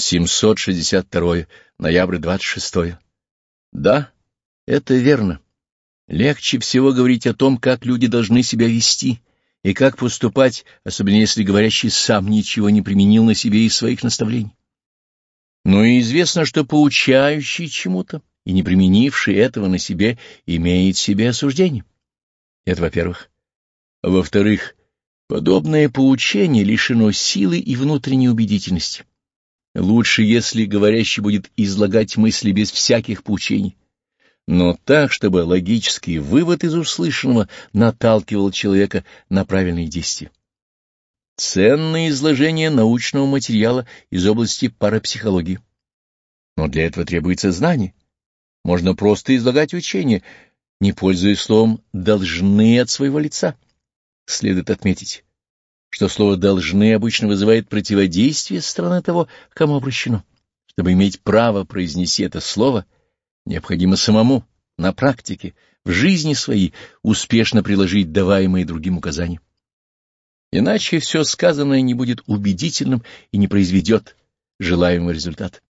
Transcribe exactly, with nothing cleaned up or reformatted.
семьсот шестьдесят два. Ноябрь двадцать шестое. Да, это верно. Легче всего говорить о том, как люди должны себя вести и как поступать, особенно если говорящий сам ничего не применил на себе из своих наставлений. Но и известно, что поучающий чему-то и не применивший этого на себе имеет в себе осуждение. Это во-первых. А во-вторых, подобное поучение лишено силы и внутренней убедительности. Лучше, если говорящий будет излагать мысли без всяких поучений, но так, чтобы логический вывод из услышанного наталкивал человека на правильные действия. Ценное изложение научного материала из области парапсихологии. Но для этого требуется знание. Можно просто излагать учение, не пользуясь словом «должны» от своего лица. Следует отметить, что слово «должны» обычно вызывает противодействие со стороны того, к кому обращено. Чтобы иметь право произнести это слово, необходимо самому, на практике, в жизни своей, успешно приложить даваемые другим указания. Иначе все сказанное не будет убедительным и не произведет желаемого результата.